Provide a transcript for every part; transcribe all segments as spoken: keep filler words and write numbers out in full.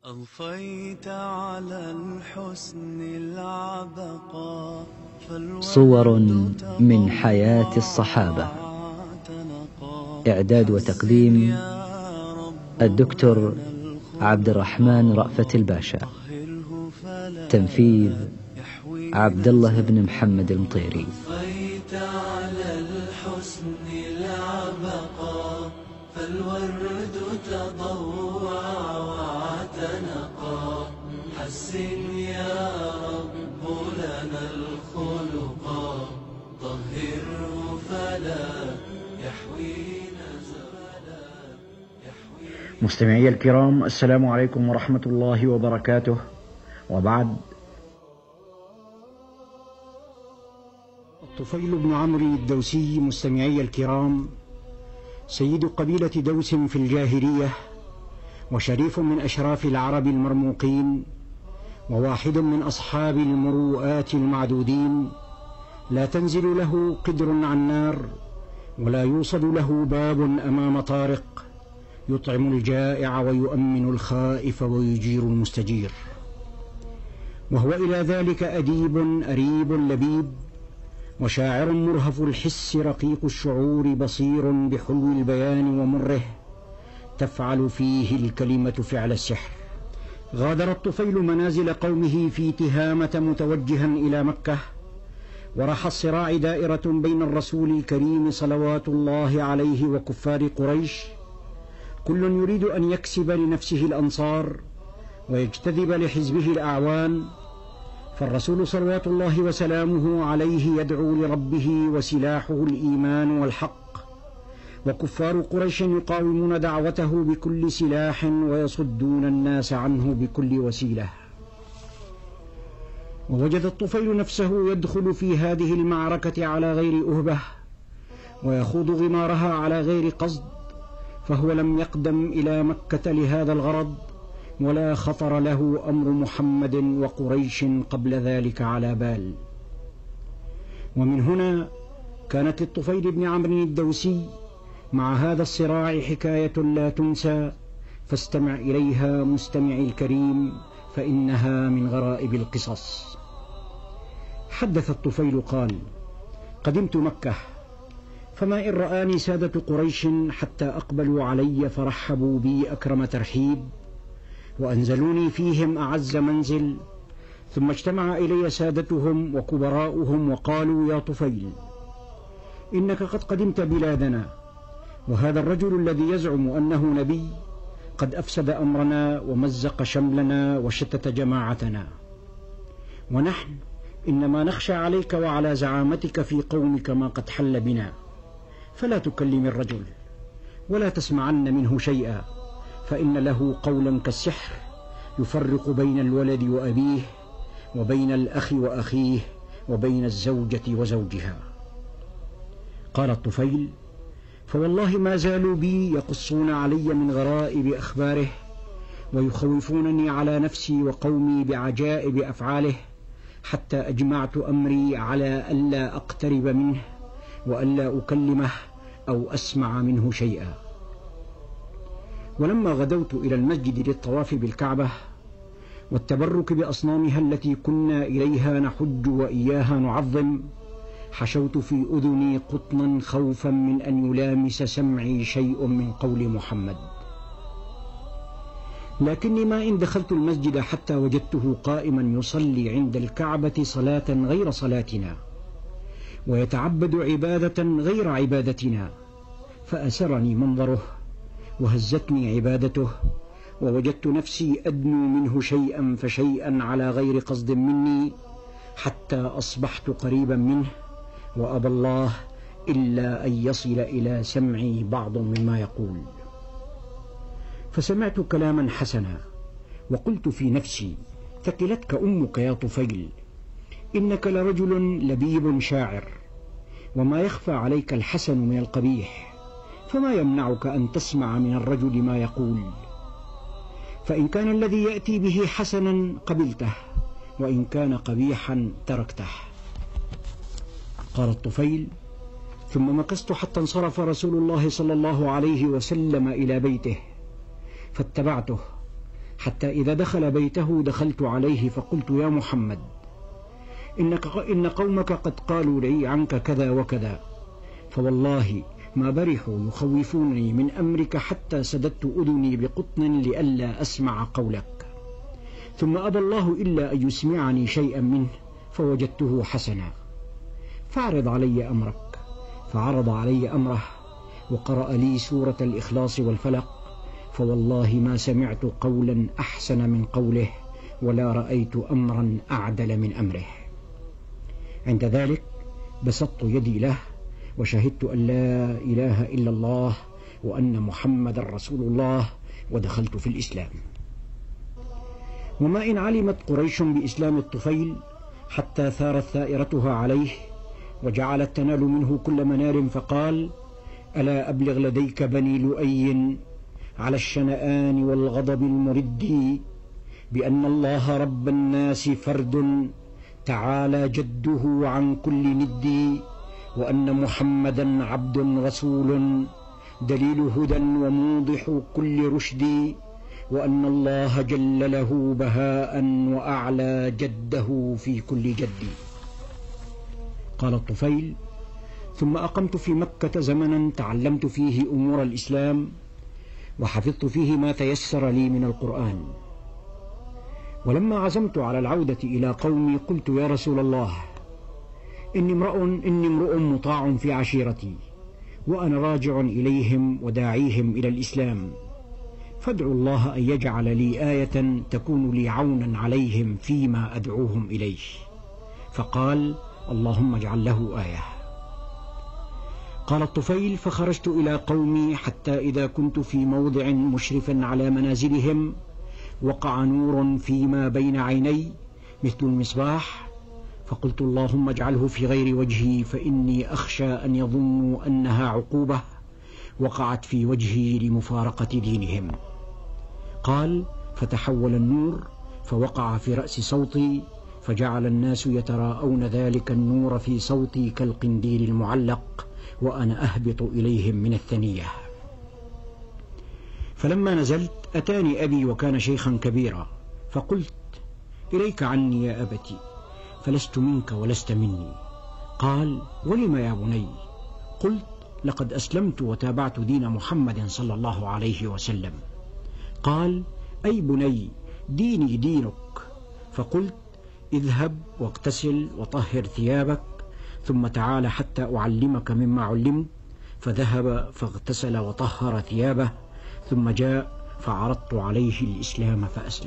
أضفيت على الحسن العبقى صور من حياة الصحابة. إعداد وتقديم الدكتور عبد الرحمن رأفت الباشا. تنفيذ عبد الله بن محمد المطيري. أضفيت على الحسن العبقى فالورد تضوع واعتنقا حسن يا رب لنا الخلقا طهره فلا يحوينا زبلا. مستمعي الكرام، السلام عليكم ورحمة الله وبركاته. وبعد، الطفيل بن عمرو الدوسي مستمعي الكرام سيد قبيلة دوس في الجاهلية، وشريف من أشراف العرب المرموقين، وواحد من أصحاب المروءات المعدودين. لا تنزل له قدر عن نار، ولا يوصد له باب أمام طارق، يطعم الجائع ويؤمن الخائف ويجير المستجير. وهو إلى ذلك أديب أريب لبيب، وشاعر مرهف الحس رقيق الشعور، بصير بحلو البيان ومره، تفعل فيه الكلمة فعل السحر. غادر الطفيل منازل قومه في تهامة متوجها إلى مكة، ورح الصراع دائرة بين الرسول الكريم صلوات الله عليه وكفار قريش، كل يريد أن يكسب لنفسه الأنصار ويجتذب لحزبه الأعوان. فالرسول صلوات الله وسلامه عليه يدعو لربه وسلاحه الإيمان والحق، وكفار قريش يقاومون دعوته بكل سلاح ويصدون الناس عنه بكل وسيلة. ووجد الطفيل نفسه يدخل في هذه المعركة على غير أهبة، ويخوض غمارها على غير قصد، فهو لم يقدم إلى مكة لهذا الغرض، ولا خطر له أمر محمد وقريش قبل ذلك على بال. ومن هنا كانت للطفيل بن عمرو الدوسي مع هذا الصراع حكاية لا تنسى، فاستمع إليها مستمعي الكريم، فإنها من غرائب القصص. حدث الطفيل قال: قدمت مكة، فما إن رآني سادة قريش حتى أقبلوا علي فرحبوا بي أكرم ترحيب، وأنزلوني فيهم أعز منزل، ثم اجتمع إلي سادتهم وكبراؤهم وقالوا: يا طفيل، إنك قد قدمت بلادنا، وهذا الرجل الذي يزعم أنه نبي قد أفسد أمرنا ومزق شملنا وشتت جماعتنا، ونحن إنما نخشى عليك وعلى زعامتك في قومك ما قد حل بنا، فلا تكلم الرجل ولا تسمعن منه شيئا، فإن له قولا كالسحر يفرق بين الولد وأبيه، وبين الأخ وأخيه، وبين الزوجة وزوجها. قال الطفيل: فوالله ما زالوا بي يقصون علي من غرائب أخباره، ويخوفونني على نفسي وقومي بعجائب أفعاله، حتى أجمعت أمري على ألا أقترب منه وألا أكلمه أو أسمع منه شيئا. ولما غدوت إلى المسجد للطواف بالكعبة والتبرك بأصنامها التي كنا إليها نحج وإياها نعظم، حشوت في أذني قطنا خوفا من أن يلامس سمعي شيء من قول محمد. لكني ما إن دخلت المسجد حتى وجدته قائما يصلي عند الكعبة صلاة غير صلاتنا، ويتعبد عبادة غير عبادتنا، فأسرني منظره وهزتني عبادته، ووجدت نفسي أدنو منه شيئا فشيئا على غير قصد مني، حتى أصبحت قريبا منه، وأبى الله إلا أن يصل إلى سمعي بعض مما يقول. فسمعت كلاما حسنا، وقلت في نفسي: ثكلتك أمك يا طفيل، إنك لرجل لبيب شاعر، وما يخفى عليك الحسن من القبيح، فما يمنعك أن تسمع من الرجل ما يقول، فإن كان الذي يأتي به حسنا قبلته، وإن كان قبيحا تركته. قال الطفيل: ثم مكثت حتى انصرف رسول الله صلى الله عليه وسلم إلى بيته، فاتبعته حتى إذا دخل بيته دخلت عليه فقلت: يا محمد، إنك إن قومك قد قالوا لي عنك كذا وكذا، فوالله ما برحوا يخوفونني من أمرك حتى سددت أذني بقطن لئلا أسمع قولك، ثم أبى الله إلا أن يسمعني شيئا منه فوجدته حسنا، فاعرض علي أمرك. فعرض علي أمره وقرأ لي سورة الإخلاص والفلق، فوالله ما سمعت قولا أحسن من قوله ولا رأيت أمرا أعدل من أمره. عند ذلك بسطت يدي له وشهدت أن لا إله إلا الله وأن محمد رسول الله، ودخلت في الإسلام. وما إن علمت قريش بإسلام الطفيل حتى ثارت ثائرتها عليه وجعلت تنال منه كل منال، فقال: ألا أبلغ لديك بني لؤي على الشنآن والغضب المرد بأن الله رب الناس فرد تعالى جده عن كل ند، وأن محمدا عبد رسول دليل هدى وموضح كل رشد، وأن الله جل له بهاء وأعلى جده في كل جد. قال الطفيل: ثم أقمت في مكة زمنا تعلمت فيه أمور الإسلام وحفظت فيه ما تيسر لي من القرآن، ولما عزمت على العودة إلى قومي قلت: يا رسول الله، إني امرؤ إني امرؤ مطاع في عشيرتي، وأنا راجع إليهم وداعيهم إلى الإسلام، فادعوا الله أن يجعل لي آية تكون لي عونا عليهم فيما أدعوهم إليه. فقال: اللهم اجعل له آية. قال الطفيل: فخرجت إلى قومي حتى إذا كنت في موضع مشرف على منازلهم وقع نور فيما بين عيني مثل المصباح، فقلت: اللهم اجعله في غير وجهي فإني أخشى أن يظنوا أنها عقوبة وقعت في وجهي لمفارقة دينهم. قال: فتحول النور فوقع في رأس صوتي، فجعل الناس يتراءون ذلك النور في صوتي كالقنديل المعلق وأنا أهبط إليهم من الثنية. فلما نزلت أتاني أبي وكان شيخا كبيرا، فقلت: إليك عني يا أبتي، فلست منك ولست مني. قال: ولم يا بني؟ قلت: لقد أسلمت وتابعت دين محمد صلى الله عليه وسلم. قال: أي بني، ديني دينك. فقلت: اذهب واغتسل وطهر ثيابك ثم تعال حتى أعلمك مما علمت. فذهب فاغتسل وطهر ثيابه ثم جاء فعرضت عليه الإسلام فأسلم.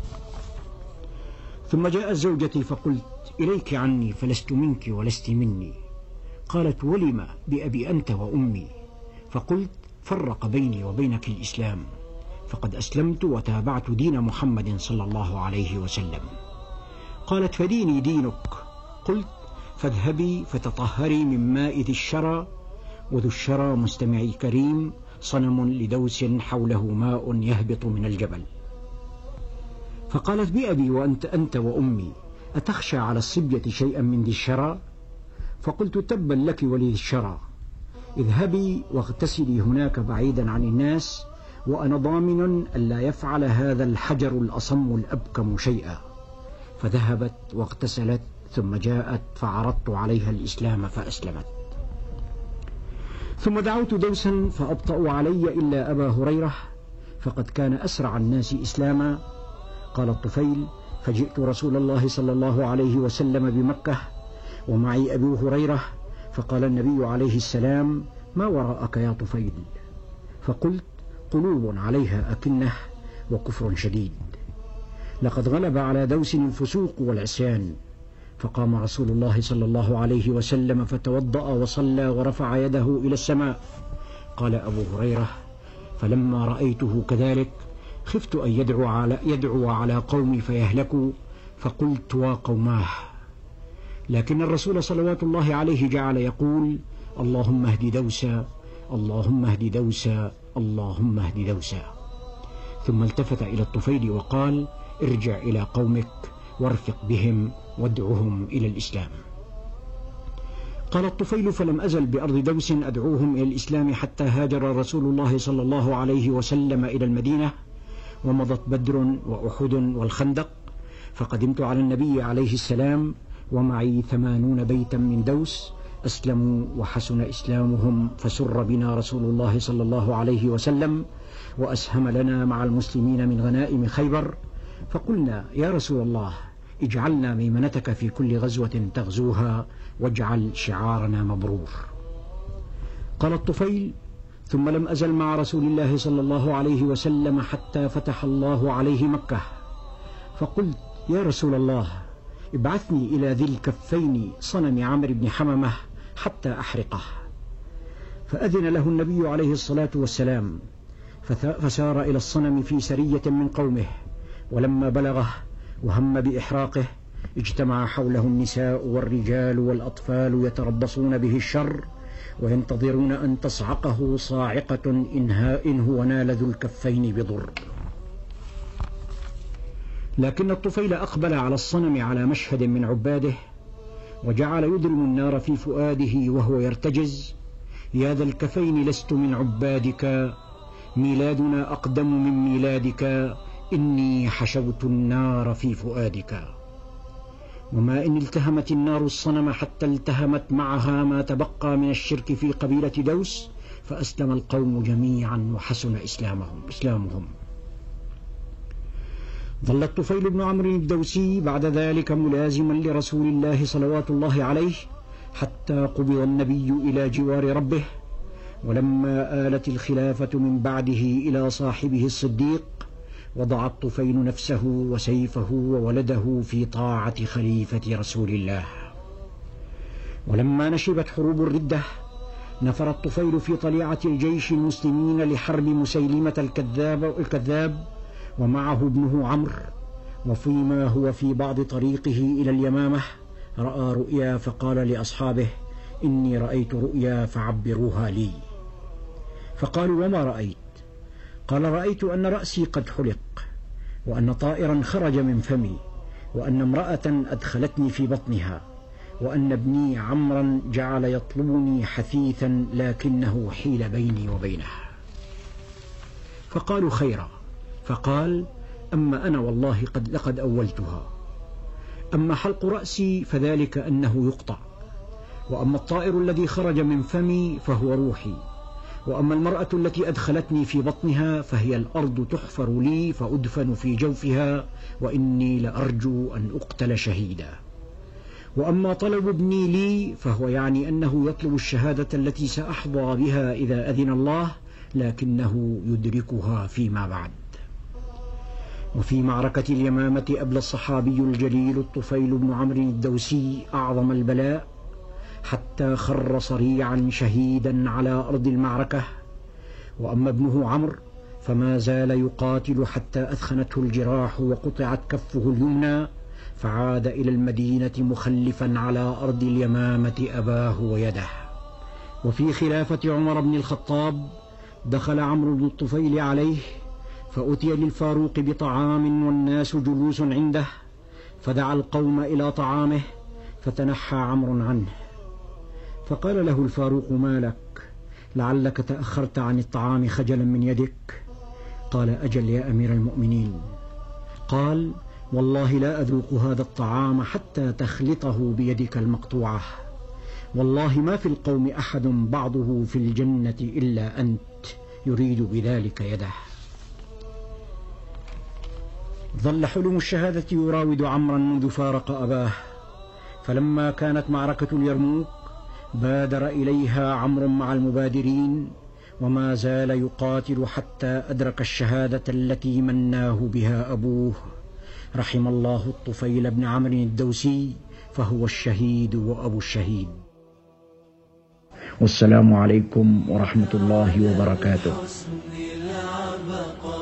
ثم جاءت زوجتي فقلت: إليك عني فلست منك ولست مني. قالت: ولم بأبي أنت وأمي؟ فقلت: فرق بيني وبينك الإسلام، فقد أسلمت وتابعت دين محمد صلى الله عليه وسلم. قالت: فديني دينك. قلت: فاذهبي فتطهري من ماء ذي الشرى، وذو الشرى مستمعي كريم صنم لدوس حوله ماء يهبط من الجبل. فقالت: بأبي وأنت أنت وأمي، أتخشى على الصبية شيئا من ذي الشرى؟ فقلت: تبا لك ولذي الشرى، اذهبي واغتسلي هناك بعيدا عن الناس، وأنا ضامن ألا يفعل هذا الحجر الأصم الأبكم شيئا. فذهبت واغتسلت ثم جاءت فعرضت عليها الإسلام فأسلمت. ثم دعوت دوسا فأبطأوا علي إلا أبا هريرة، فقد كان أسرع الناس إسلاما. قال الطفيل: فجئت رسول الله صلى الله عليه وسلم بمكة ومعي أبو هريرة، فقال النبي عليه السلام: ما وراءك يا طفيل؟ فقلت: قلوب عليها أكنة وكفر شديد، لقد غلب على دوس الفسوق والعصيان. فقام رسول الله صلى الله عليه وسلم فتوضأ وصلى ورفع يده إلى السماء. قال أبو هريرة: فلما رأيته كذلك خفت أن يدعو على, يدعو على قومي فيهلكوا، فقلت: وقوماه. لكن الرسول صلوات الله عليه جعل يقول: اللهم اهد دوسا، اللهم اهد دوسا، اللهم اهد دوسا. ثم التفت إلى الطفيل وقال: ارجع إلى قومك وارفق بهم وادعهم إلى الإسلام. قال الطفيل: فلم أزل بأرض دوس أدعوهم إلى الإسلام حتى هاجر رسول الله صلى الله عليه وسلم إلى المدينة، ومضت بدر وأحد والخندق، فقدمت على النبي عليه السلام ومعي ثمانون بيتا من دوس، أسلموا وحسن إسلامهم، فسر بنا رسول الله صلى الله عليه وسلم وأسهم لنا مع المسلمين من غنائم خيبر. فقلنا: يا رسول الله، اجعلنا ميمنتك في كل غزوة تغزوها، واجعل شعارنا مبرور. قال الطفيل: ثم لم أزل مع رسول الله صلى الله عليه وسلم حتى فتح الله عليه مكة. فقلت: يا رسول الله، ابعثني إلى ذي الكفين صنم عمرو بن حممة حتى أحرقه. فأذن له النبي عليه الصلاة والسلام، فسار إلى الصنم في سرية من قومه، ولما بلغه وهم بإحراقه اجتمع حوله النساء والرجال والأطفال يتربصون به الشر، وينتظرون أن تصعقه صاعقة إن هو نال ذو الكفين بضر. لكن الطفيل أقبل على الصنم على مشهد من عباده، وجعل يدرم النار في فؤاده وهو يرتجز: يا ذا الكفين لست من عبادك، ميلادنا أقدم من ميلادك، إني حشوت النار في فؤادك. وما إن التهمت النار الصنم حتى التهمت معها ما تبقى من الشرك في قبيلة دوس، فأسلم القوم جميعا وحسن إسلامهم إسلامهم. ظل الطفيل بن عمرو الدوسي بعد ذلك ملازما لرسول الله صلوات الله عليه حتى قبض النبي إلى جوار ربه. ولما آلت الخلافة من بعده إلى صاحبه الصديق، وضع الطفيل نفسه وسيفه وولده في طاعة خليفة رسول الله. ولما نشبت حروب الردة، نفر الطفيل في طليعة الجيش المسلمين لحرب مسيلمة الكذاب, الكذاب ومعه ابنه عمرو. وفيما هو في بعض طريقه إلى اليمامة رأى رؤيا، فقال لأصحابه: إني رأيت رؤيا فعبروها لي. فقالوا: وما رأيت؟ قال: رأيت أن رأسي قد حلق، وأن طائرا خرج من فمي، وأن امرأة أدخلتني في بطنها، وأن ابني عمرا جعل يطلبني حثيثا لكنه حيل بيني وبينه. فقالوا: خيرا. فقال: أما أنا والله قد لقد أولتها. أما حلق رأسي فذلك أنه يقطع، وأما الطائر الذي خرج من فمي فهو روحي، وأما المرأة التي أدخلتني في بطنها فهي الأرض تحفر لي فأدفن في جوفها، وإني لأرجو أن أقتل شهيدا. وأما طلب ابني لي فهو يعني أنه يطلب الشهادة التي سأحظى بها إذا أذن الله، لكنه يدركها فيما بعد. وفي معركة اليمامة أبلى الصحابي الجليل الطفيل بن عمرو الدوسي أعظم البلاء، حتى خر صريعا شهيدا على أرض المعركة. وأما ابنه عمرو فما زال يقاتل حتى أثخنته الجراح وقطعت كفه اليمنى، فعاد إلى المدينة مخلفا على أرض اليمامة أباه ويده. وفي خلافة عمر بن الخطاب دخل عمرو بن الطفيل عليه، فأتي للفاروق بطعام والناس جلوس عنده، فدعا القوم إلى طعامه، فتنحى عمرو عنه. فقال له الفاروق: ما لك؟ لعلك تأخرت عن الطعام خجلا من يدك. قال: أجل يا أمير المؤمنين. قال: والله لا أذوق هذا الطعام حتى تخلطه بيدك المقطوعة، والله ما في القوم أحد بعضه في الجنة إلا أنت، يريد بذلك يده. ظل حلم الشهادة يراود عمرا منذ فارق أباه، فلما كانت معركة اليرموك بادر إليها عمرو مع المبادرين، وما زال يقاتل حتى أدرك الشهادة التي مناه بها أبوه. رحم الله الطفيل بن عمرو الدوسي، فهو الشهيد وأبو الشهيد. والسلام عليكم ورحمة الله وبركاته.